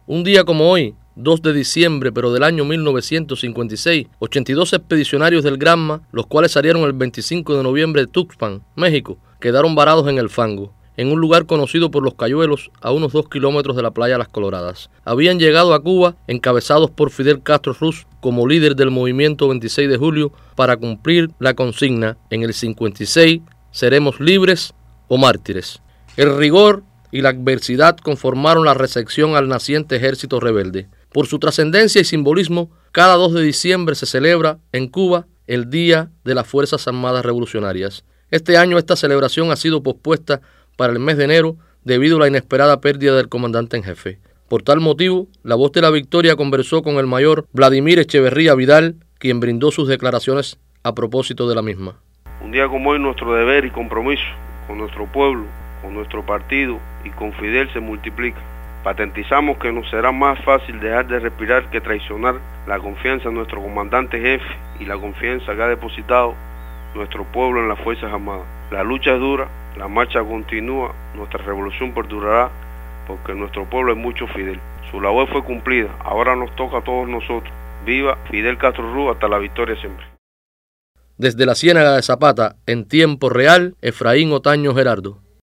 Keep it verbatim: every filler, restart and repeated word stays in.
Un día como hoy, dos de diciembre, pero del año mil novecientos cincuenta y seis, ochenta y dos expedicionarios del Granma, los cuales salieron el veinticinco de noviembre de Tuxpan, México, quedaron varados en el fango, en un lugar conocido por los Cayuelos, a unos dos kilómetros de la playa Las Coloradas. Habían llegado a Cuba encabezados por Fidel Castro Ruz como líder del movimiento veintiséis de julio para cumplir la consigna: en el cincuenta y seis seremos libres o mártires. El rigor y la adversidad conformaron la recepción al naciente ejército rebelde. Por su trascendencia y simbolismo, cada dos de diciembre se celebra en Cuba el Día de las Fuerzas Armadas Revolucionarias. Este año esta celebración ha sido pospuesta para el mes de enero debido a la inesperada pérdida del comandante en jefe. Por tal motivo, La Voz de la Victoria conversó con el mayor Vladimir Echeverría Vidal, quien brindó sus declaraciones a propósito de la misma. Un día como hoy, nuestro deber y compromiso con nuestro pueblo, con nuestro partido y con Fidel se multiplica. Patentizamos que nos será más fácil dejar de respirar que traicionar la confianza en nuestro comandante jefe y la confianza que ha depositado nuestro pueblo en las Fuerzas Armadas. La lucha es dura, la marcha continúa, nuestra revolución perdurará, porque nuestro pueblo es mucho Fidel. Su labor fue cumplida, ahora nos toca a todos nosotros. Viva Fidel Castro Ruz, hasta la victoria siempre. Desde la Ciénaga de Zapata, en tiempo real, Efraín Otaño Gerardo.